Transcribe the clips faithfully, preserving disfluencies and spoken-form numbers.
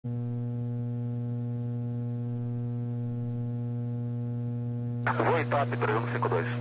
Voo I T A P três um cinco dois.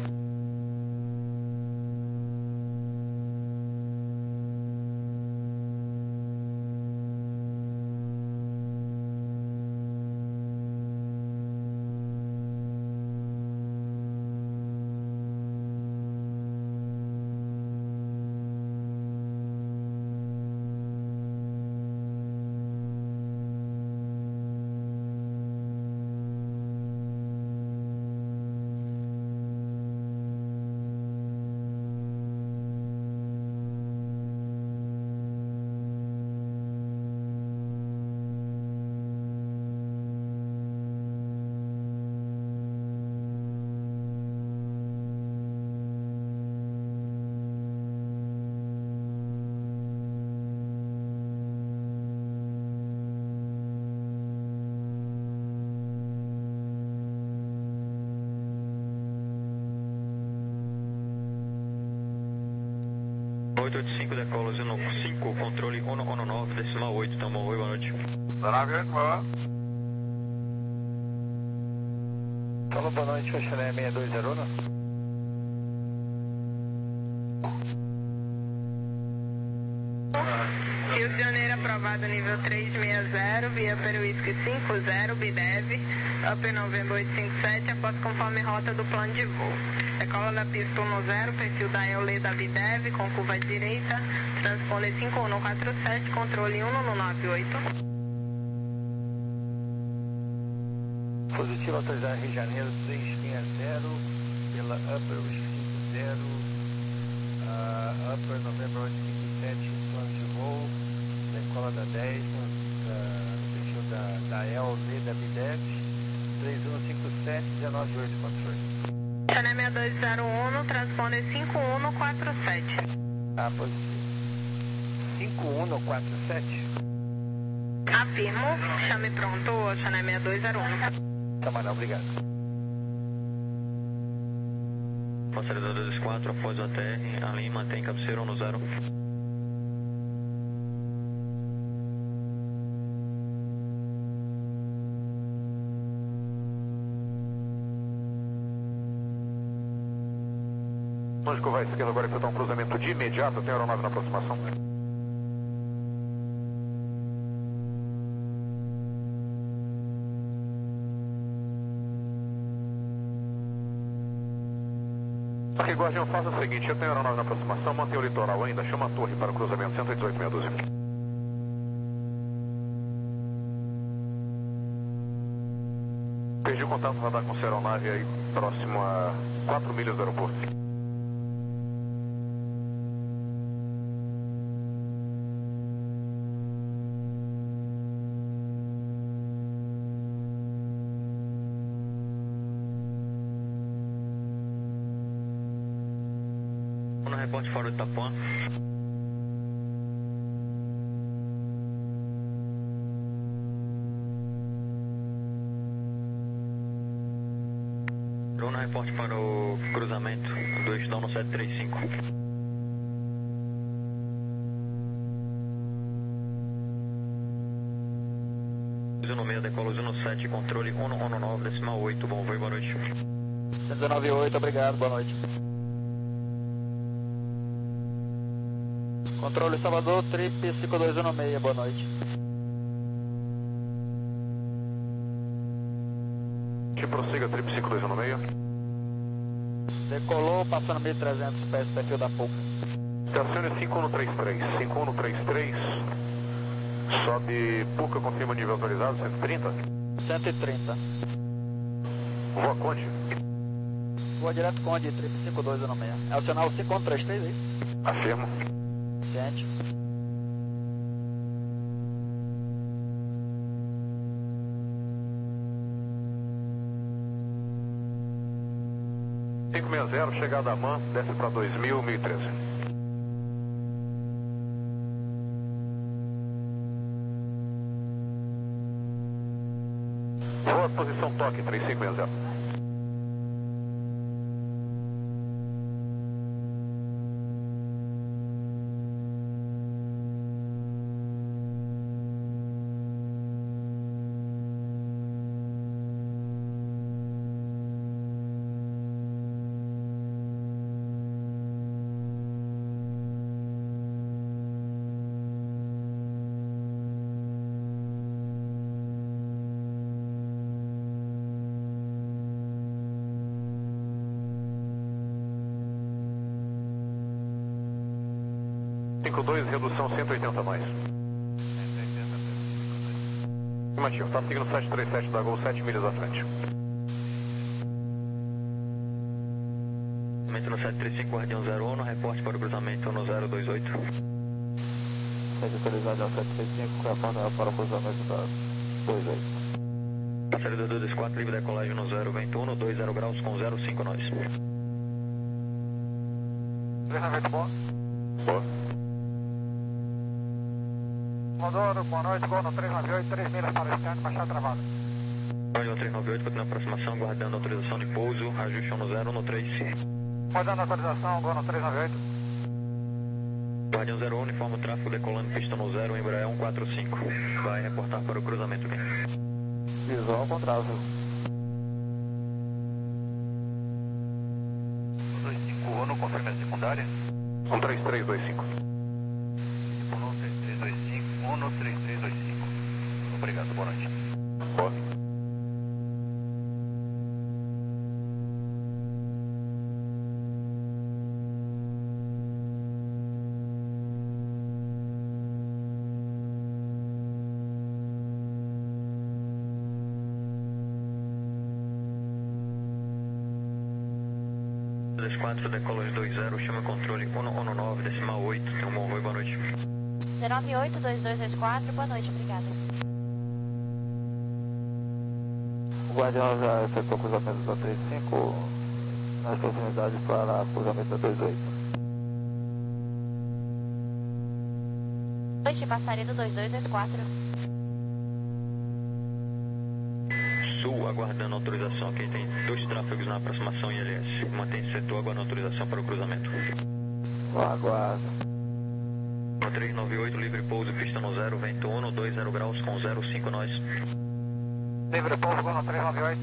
oito oito cinco, decola zero cinco, controle um um nove, decimal oito, tá bom, oi, boa noite. nove oito, boa. Alô, boa noite, Chanel seis dois zero um. Rio de Janeiro aprovado nível trezentos e sessenta, via Peruísque cinco zero, B D E V, Upper November oito cinco sete, após conforme rota do plano de voo. Decola da pista um zero, perfil da Eole da B D E V, com curva à direita, transponder cinco um quatro sete, controle um um nove oito. Positivo, autorizar Rio de Janeiro trezentos e sessenta, pela Upper cinco zero, uh, Upper November oito cinco sete, plano de voo, decola da dez, no perfil da, da E L V da B D E V, três um cinco sete, um nove oito, controle. Chanel seis dois zero um, transponder cinco um quatro sete. Ah, positivo. cinco um quatro sete? Afirmo, chame pronto, Chanel seis dois zero um. Camarão, obrigado. Acelerador dois quatro, após o A T R, a linha mantém cabeceira um zero. Lógico, vai esquerda agora enfrentar um cruzamento de imediato, tem aeronave na aproximação. Ok, Guardião, faça o seguinte, eu tenho aeronave na aproximação, mantenha o litoral ainda, chama a torre para o cruzamento cento e dezoito, meia dúzia. Perdi o contato radar com essa aeronave aí, próximo a quatro milhas do aeroporto. No reporte fora de Itapuã. No reporte para o cruzamento do estão no sete três cinco. zero seis, decola zero sete, controle um um nove, decimal oito, bom voo, boa noite. cento e nove oito, obrigado, boa noite. Controle Salvador, trip cinco dois um seis, boa noite. Que prossiga, trip cinco dois um seis. Decolou, passando mil e trezentos pés, perfil da Puca. Estacione cinco um três três, cinco um três três. Sobe Puca, confirma nível autorizado, cento e trinta. cento e trinta. Voa Conde. Voa direto Conde, trip cinco dois um seis. É o sinal cinco um três três aí? Afirmo. Ciente. cinco seis zero, chegada a Man, desce para dois mil, mil e treze. Boa posição toque, três cinco seis zero. cinco dois, redução cento e oitenta mais. cento e oitenta pelo Afirmativo, está seguindo sete três sete da Gol, sete milhas à frente. Cruzamento no sete três cinco, Guardião zero um, reporte para o cruzamento no zero dois oito. Sede atualizado ao sete três cinco, reporta para o cruzamento da dois oito. Passageiro do dois dois quatro, livre decolagem no zero, vento um, dois zero graus com zero cinco nós. três noventa, boa. Boa. Rodoro, boa noite, Gol no três nove oito, três milhas para o stand, baixada travada. Guardião três nove oito, continua a aproximação, aguardando autorização de pouso, ajuste no zero, no três. Guardando a autorização, Gol no três nove oito. Guardião zero um, uniforme o tráfego, decolando pista no zero, Embraer um quatro cinco. Vai reportar para o cruzamento aqui. Visual com tráfego. dois cinco um, confirma a secundária. um três três dois cinco. um três três dois cinco, um três três dois cinco. Obrigado, boa noite. Boa. dois quatro, decola dois zero, chama controle um um nove, decimal oito, tem um bom voo, boa noite. zero nove oito, dois dois dois quatro, boa noite, obrigada. O Guardião já efetuou o cruzamento da três cinco nas proximidades para o cruzamento da dois oito. Boa noite, passaria do dois dois dois quatro. Sul, aguardando autorização aqui, tem dois tráfegos na aproximação em L S. Mantém setor, aguardando autorização para o cruzamento. Aguardo. No três nove oito, livre pouso, pista no zero, vento um, dois zero graus com zero cinco nós. Livre pouso, Gol no três nove oito.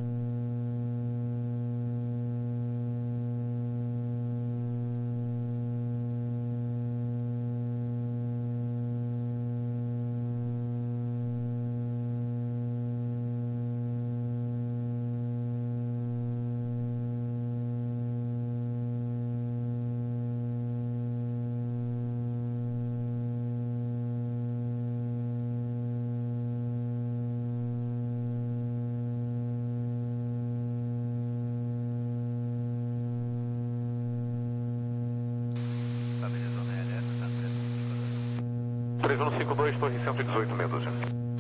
três um cinco dois, torre cento e dezoito, meia dúzia.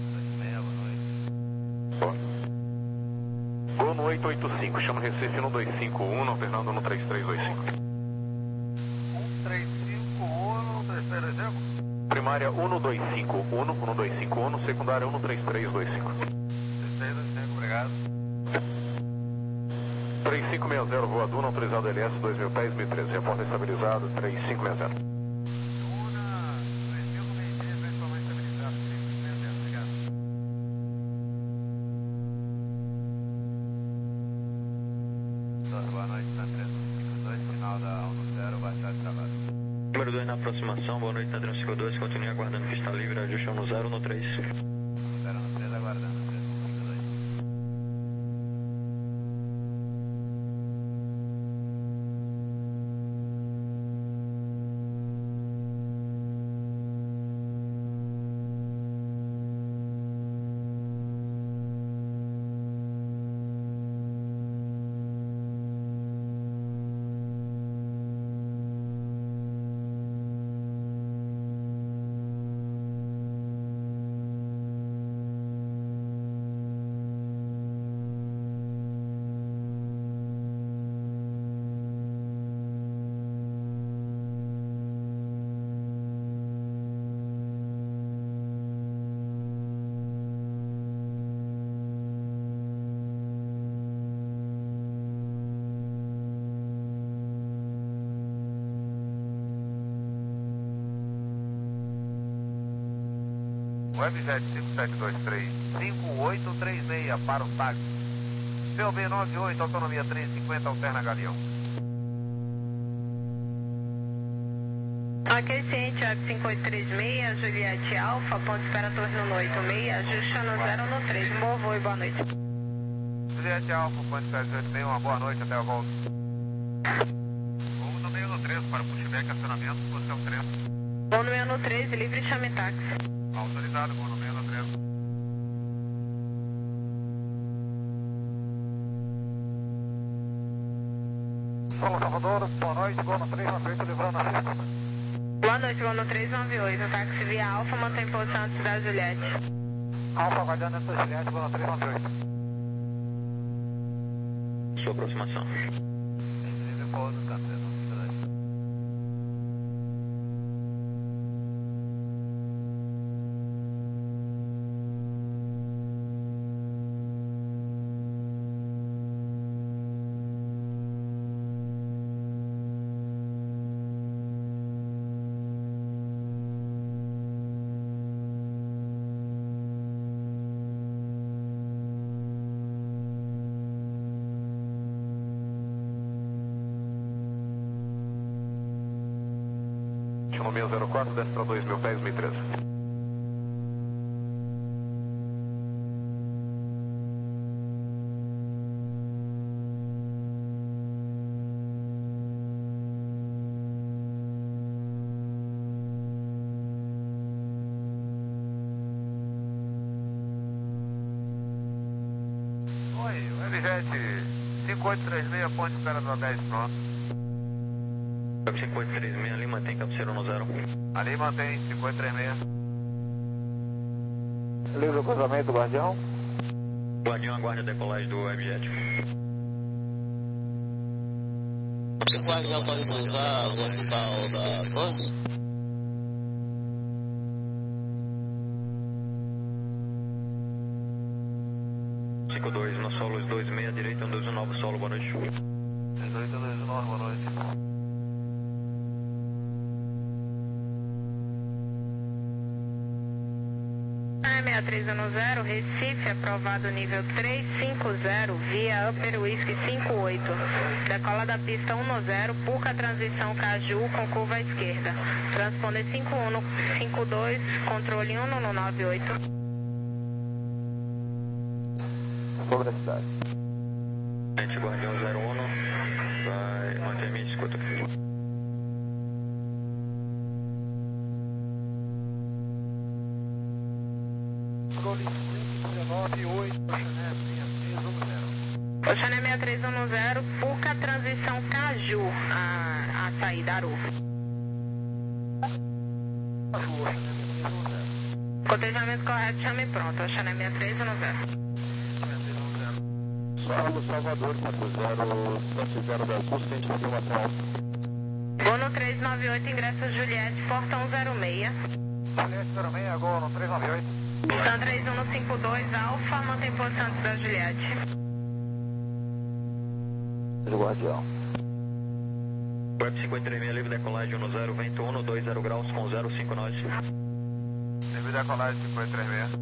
Boa. Gol no oito oito cinco, chama Recife no dois cinco um, Fernando no três três dois cinco. um três cinco um, três três dois cinco. Primária um dois cinco um, um dois cinco um, secundária um três três dois cinco. três três dois cinco, obrigado. três cinco seis zero, voa Duna, autorizado L S dois mil pés, mil e treze, reporta estabilizado, três cinco seis zero. Boa noite, na três um cinco dois, final da um zero, baixada travada. Número dois na aproximação, boa noite, Adriano cinco dois, continue aguardando pista livre, ajuste no zero, no três. zero no três, aguardando, três um cinco dois. Webjet cinco sete dois três, cinco oito três seis para o táxi. C O B nove oito, autonomia três cinquenta, alterna Galeão. Ok, ciente, Web cinco oito três seis, Juliette Alfa, ponto espera torre no oito seis, ajuste no zero no três. Bom voo e boa noite. Juliette Alfa, ponto sete oito seis, uma boa noite, até a volta. Voo no meio do três para pushback, acionamento, posição três. Voo no meio no três, livre e chame táxi. Autorizado, voo no meio no três. São Salvador, boa noite, voo no três nove oito, livrando a pista. Boa noite, voo no três nove oito, táxi via Alfa, mantém posição antes da Juliette. Alfa, aguardando dentro da Juliette, voo no três nove oito. Sua aproximação. Livre pouso, café, não No meio zero quatro, desce para dois mil pés, mil e treze. Oi, o L J cinco oito três seis, ponte espera da dez, pronto. cinco oito três seis, ali mantém cabeceira no zero. Ali mantém cinco oito três seis. Livre o cruzamento, Guardião. Guardião, aguarde a decolagem do Webjet. O Guardião pode cruzar o hospital da torre? cinco dois no solo, dois seis, direita, um dois um nove, solo, boa noite. dezoito dois nove, boa noite. seis três um zero, Recife, aprovado nível três cinco zero, via Upper Whisky cinco oito. Decola da pista um zero, Puca transição Caju com curva à esquerda. Transponder cinco um cinco dois, controle um no nove oito. Sobre a cidade. Gente, Guardião zero um, vai manter minha escuta. Oxané seis três um zero, Puca transição Caju, a, a saída Aru. Cotejamento correto, chame pronto, Oxané seis três um zero. Solo Salvador, quatro zero sete zero da Augusta, tem informação alta. Voo no três nove oito, ingresso Juliette, porta um zero seis. Juliette zero seis, agora no três nove oito. São três um cinco dois, Alfa, mantém posição antes da Juliette. Do Guardião. Web cinco oito três seis, livre decolagem um zero, vento um, dois zero graus com zero cinco nós. Livre decolagem cinco oito três seis.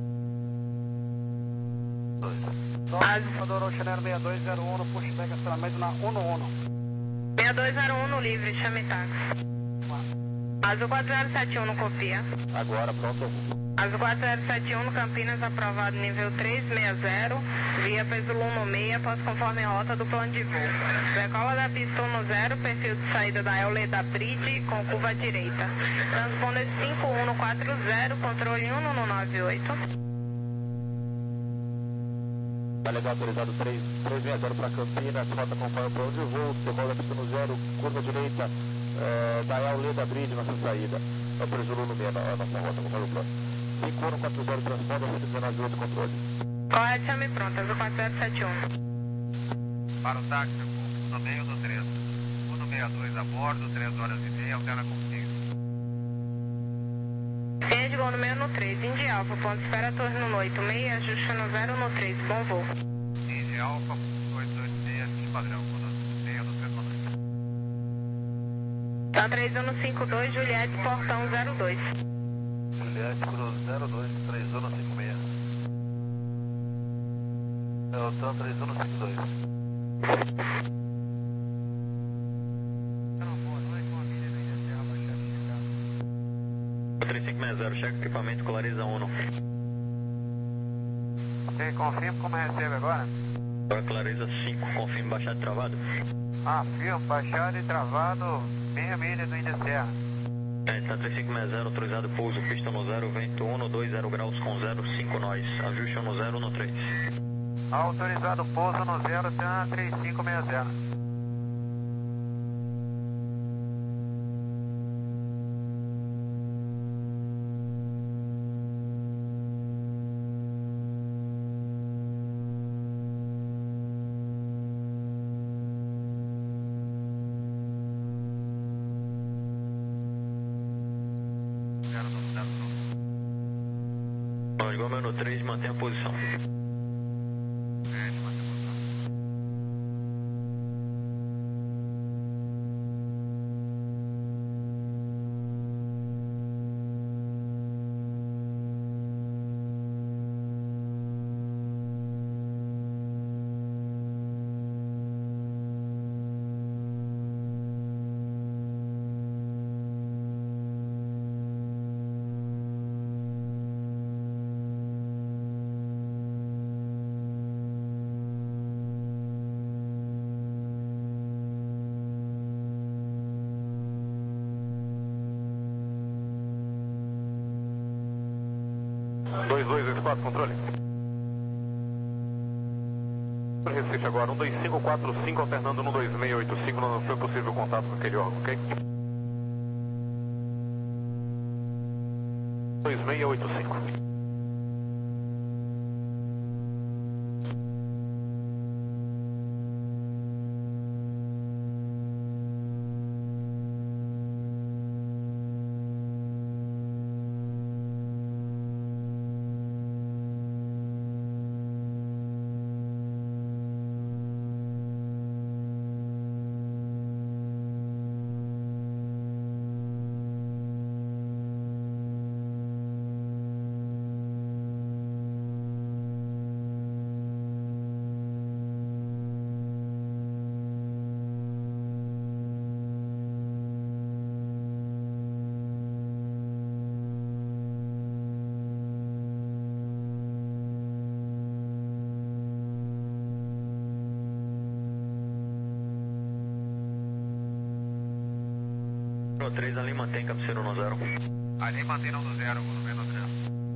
Salvador, Oceano seis dois zero um, pushback, acionamento na um um. seis dois zero um, livre, chame táxi. Azul quatro zero sete um, copia. Agora, pronto. Azul quatro zero sete um, Campinas, aprovado nível três seis zero, via Pesulo um seis, após conforme rota do plano de voo. Decola da pista um zero, perfil de saída da Euleda Bridge, com curva à direita. Transponder cinco um quatro zero, controle um no nove oito. Validade autorizado três seis zero para Campinas, rota conforme o plano de voo, decola da pista no zero, curva à direita, é, da Euleda Bridge, nossa saída. É o Pesulo no meio, a nossa rota conforme o plano. cinco um quatro zero, transponder, cento e dezenove oito, controle. Correto, chame pronto, Azul quatro zero sete um. Para o táxi, no meio do três. um seis dois a bordo, três horas e meia, alterna com cinco. Linha de voo no meio no três, Indy Alfa, ponto espera torre no oito seis, ajuste no zero no três, bom voo. Indy Alfa, oito dois seis, padrão, meio do três, boa noite. Tá três um cinco dois, Juliette, portão zero dois. Juliette, Cruz zero dois, três um cinco seis. Deltan três um cinco dois. três cinco seis zero, checa equipamento, colariza um. Ok, confirma como recebe agora? Agora colariza cinco, confirme baixado e travado. Ah, firme, baixado e travado, meia milha do Índia Serra. É, está três cinco seis zero, autorizado pouso, pista no zero, vento um no dois, zero graus com zero cinco nós. Ajuste no zero no três. Autorizado pouso no zero, TAM três cinco seis zero. Igual meu no três, mantém a posição. dois dois dois quatro, controle. Recife agora, um dois cinco quatro cinco, alternando no dois seis oito cinco, não foi possível contato com aquele órgão, ok? dois seis oito cinco. No três, ali mantém cabeceiro no zero. Ali mantém no zero, no menos zero.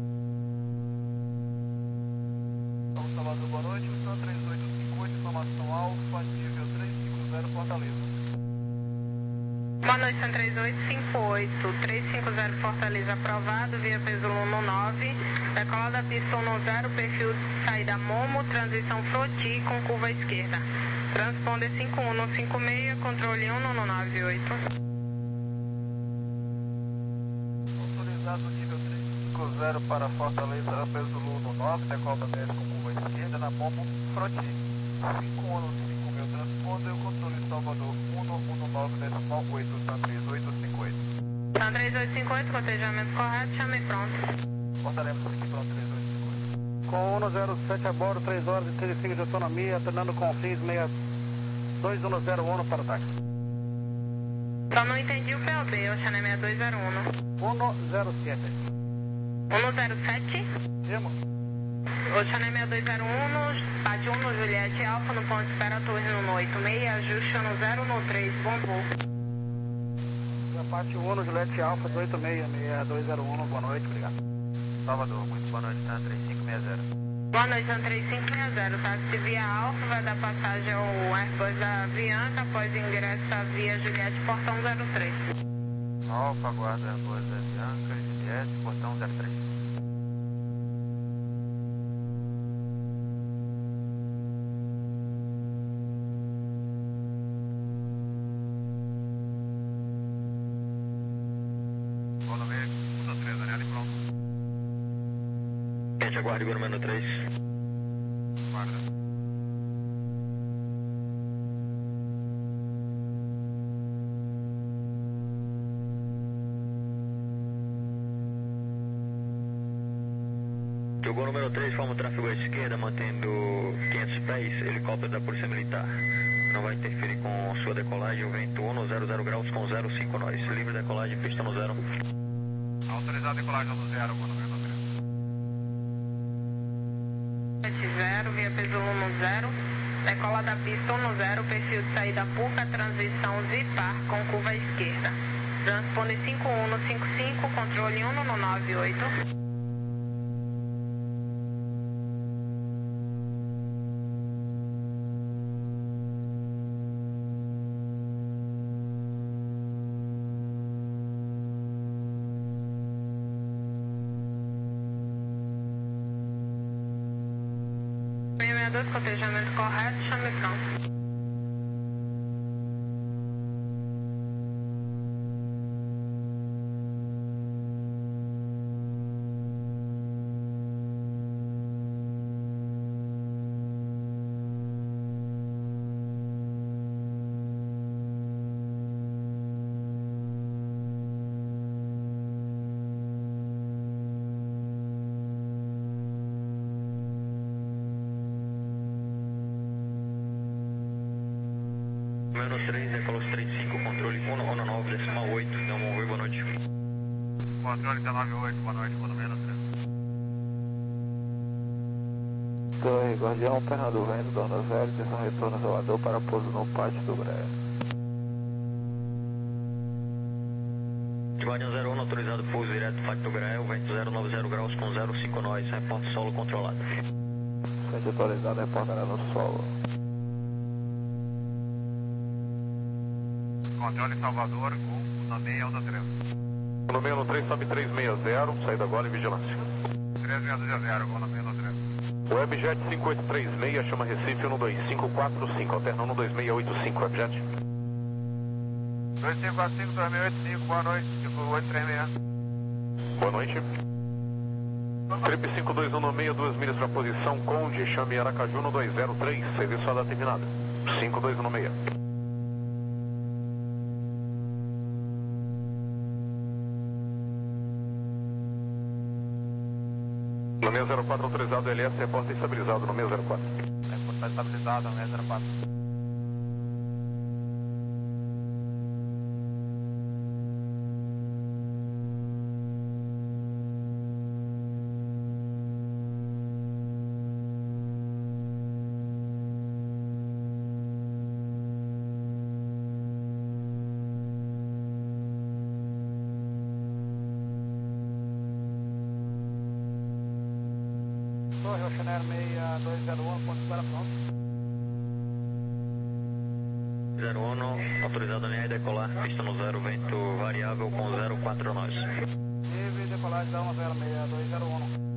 Então, Salvador, boa noite. São três oito cinco oito, informação alfa, nível três cinco zero, Fortaleza. Boa noite, São três oito cinco oito, três cinco zero Fortaleza aprovado, via peso no nove, decola da pista no zero, perfil saída Momo, transição Froti com curva à esquerda. Transponder cinco um no cinco seis, controle um no nove oito. Autorizado nível três cinco zero para Fortaleza, peso no nove, decola da dez com curva à esquerda, na Momo, Froti. cinco um no cinco seis, transponder, controle Salvador um no um no nove, decimal oito, São três oito cinco oito. São três oito cinco oito, cotejamento correto, chame pronto. Portaremos aqui pronto, três oito cinco oito. Com um zero sete a bordo, três horas e trinta e cinco de autonomia, alternando com fins dois um zero um para o táxi. Só não entendi o P O B, Oceané seis dois zero um. um zero sete. um zero sete? Timo. Oceané seis dois zero um, Pade um no Juliette Alfa, no ponto de espera torre no oito seis, ajuste no zero no três, bom voo. Parte um no Juliette Alfa, oito seis seis dois zero um, boa noite, obrigado. Salvador, muito boa noite, TAM três cinco seis zero. Boa noite, São três cinco seis zero, táxi via Alfa, vai dar passagem ao Airbus da Avianca, após ingresso à via Juliette, portão zero três. Alfa, aguarda Airbus da Avianca, Juliette, portão zero três. Aguarde o número três. Guarda. Jogou o número três, forma o tráfego à esquerda, mantendo quinhentos pés, helicóptero da Polícia Militar. Não vai interferir com sua decolagem, o vento um no zero zero graus com zero cinco nós. Livre decolagem, pista no zero. Autorizado decolagem no zero, mano, número três. zero, via peso um no zero, decola da pista um no zero, perfil de saída Puca, transição Zipar com curva à esquerda. Transponder cinco um no cinco cinco, controle um no nove oito. seis seis dois, cotejamento correto, chame pronto. Menos três, decolos três cinco, controle um no nove, decimal oito, Delmon Rui, boa noite. Controle dezenove oito, boa noite, boa menos três. Torre Guardião, perna do vento, Dona Velha, atenção retorno Salvador para pouso no pátio do Graia. Guardião zero um, autorizado pouso direto pátio do Graia, vento zero nove zero graus com zero cinco nós, reporte solo controlado. Frente autorizado, reportará no solo. Controle Salvador, Gol, no meio, Alta três. No meio no três, sobe três seis zero, saída agora em vigilância. três seis zero, Gol no meio no três. Webjet cinco oito três seis, chama Recife um dois cinco quatro cinco, alterna um dois seis oito cinco, Webjet. dois cinco quatro cinco, dois seis oito cinco, boa noite, tipo oito três seis. Boa noite. Trip cinco dois um no meio, duas milhas para posição, Conde, chame Aracaju no dois zero três, serviço a dar terminada. cinco dois um no meio. No meio zero quatro autorizado, L S, reporta estabilizado no meio zero quatro. Reporta estabilizado no meio zero quatro. Torre Oceaneer seis dois zero um, ponto espera pronto. zero um, autorizado a linha e decolar, pista no zero, vento variável com zero quatro nós. Livre decolagem da um zero seis dois zero um.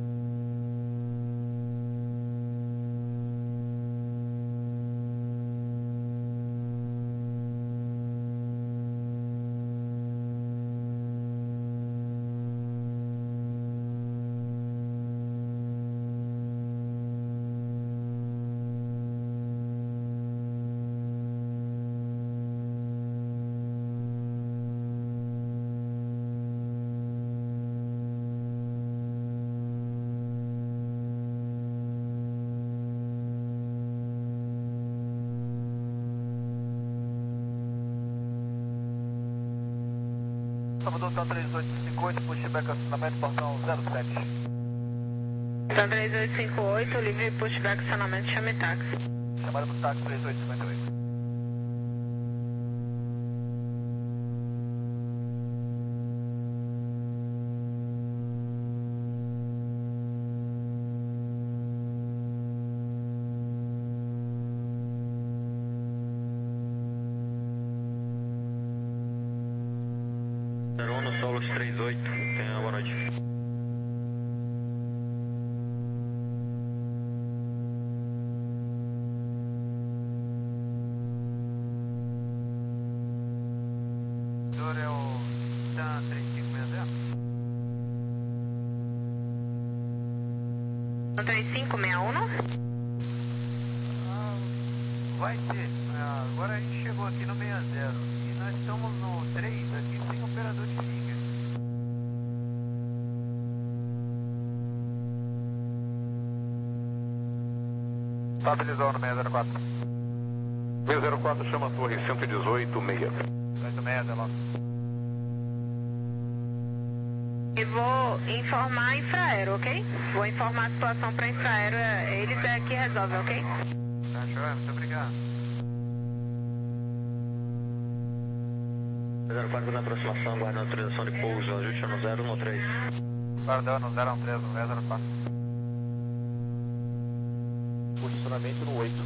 Salvador, tá três oito cinco oito, pushback acionamento, portão zero sete. Tá três oito cinco oito, livre pushback, acionamento, chame táxi. Chamada pro táxi três oito cinco oito. zero um no Solos três oito, tenha boa noite. O senhor é o TAN três cinco seis zero? três cinco seis um? Ah, vai ser. Ah, agora a gente chegou aqui no seis zero e nós estamos no três aqui sem operador de liga. Estabilizou no seis zero quatro. seis zero quatro, chama a torre cento e dezoito, seis. oito seis, Delon. E vou informar a Infraero, ok? Vou informar a situação para a Infraero, eles é que resolvem, ok? Tá, show, muito obrigado. zero quatro na aproximação, aguardando autorização de pouso, ajuste no zero um três. Guardando zero um três, no zero quatro. Posicionamento no oito.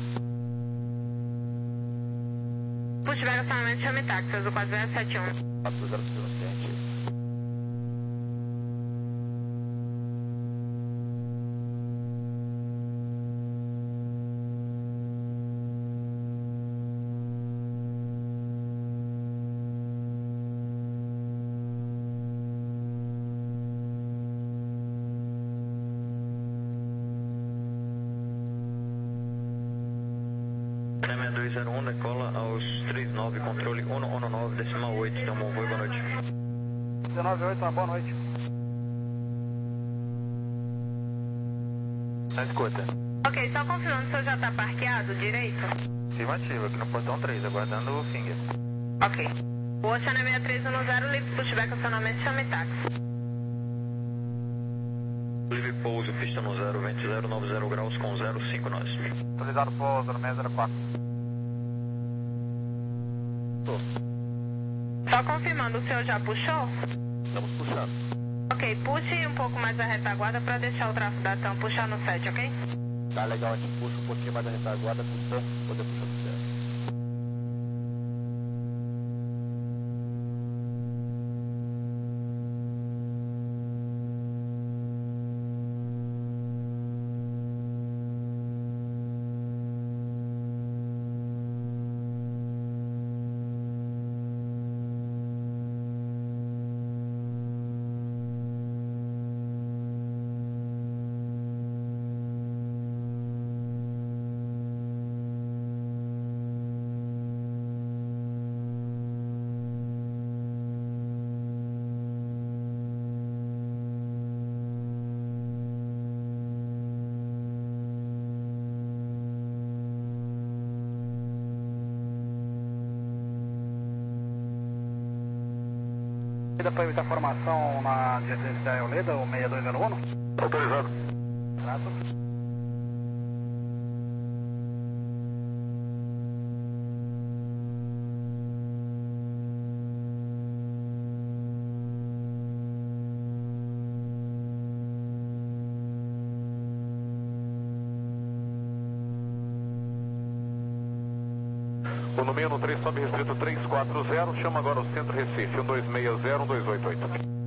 Push Vega acionamento, chame táxi, azul quatro zero sete um. quatro zero sete. três seis dois zero um, decola aos trinta e nove, controle um um nove, decimal oito, dá um bom voo, boa noite. dezenove oito, uma boa noite. Na escuta. Ok, só confirmando, o senhor já está parqueado direito? Afirmativo, aqui no portão três, aguardando o finger. Ok. O Oceano é seis três um zero, livre push back acionamento, chame táxi. Livre pouso, pista no zero, vento zero nove zero graus com zero cinco nós. Autorizado pouso no seis zero quatro. Só confirmando, o senhor já puxou? Estamos puxando. Ok, puxe um pouco mais a retaguarda para deixar o tráfego da T A M puxar no sete, ok? Tá legal, a gente puxa um pouquinho mais da retaguarda com o tanque, poder puxar do zero. Para evitar formação na adjacência da Eoleda, o seis dois zero um. Autorizado. Trato. O número três sobe restrito três quatro zero, chama agora o Centro Recife, um dois seis zero, um dois oito oito.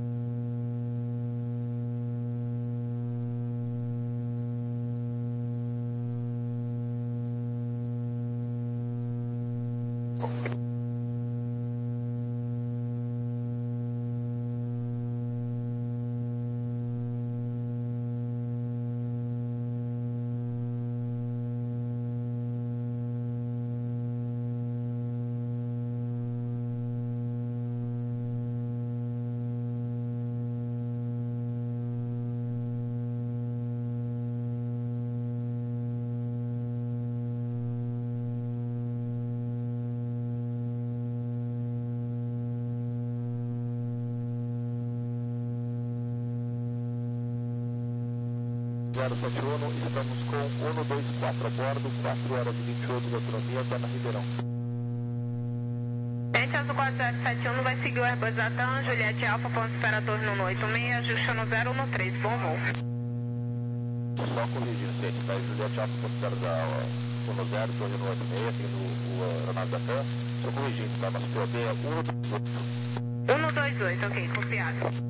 zero sete um, estamos com um dois quatro a bordo, quatro horas e vinte e oito de autonomia, está na Ribeirão. Gente, azul quatro zero sete um vai seguir o Airbus da T A M, Juliette Alfa, ponto esperator no oito seis, ajusta no zero um três, bom voo. Só corrigindo, gente, tá? Juliette Alfa, ponto esperator no zero, torre no oito seis, aqui no aeronave da T A M. Só corrigindo, tá? Nosso P O B é um dois oito. um dois oito, ok, copiado.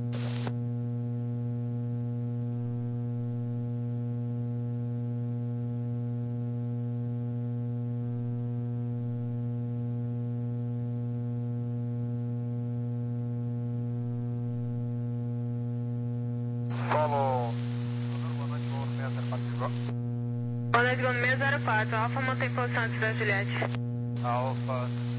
Alfa, seis zero quatro, Alfa mantém posição antes da Juliette. Alfa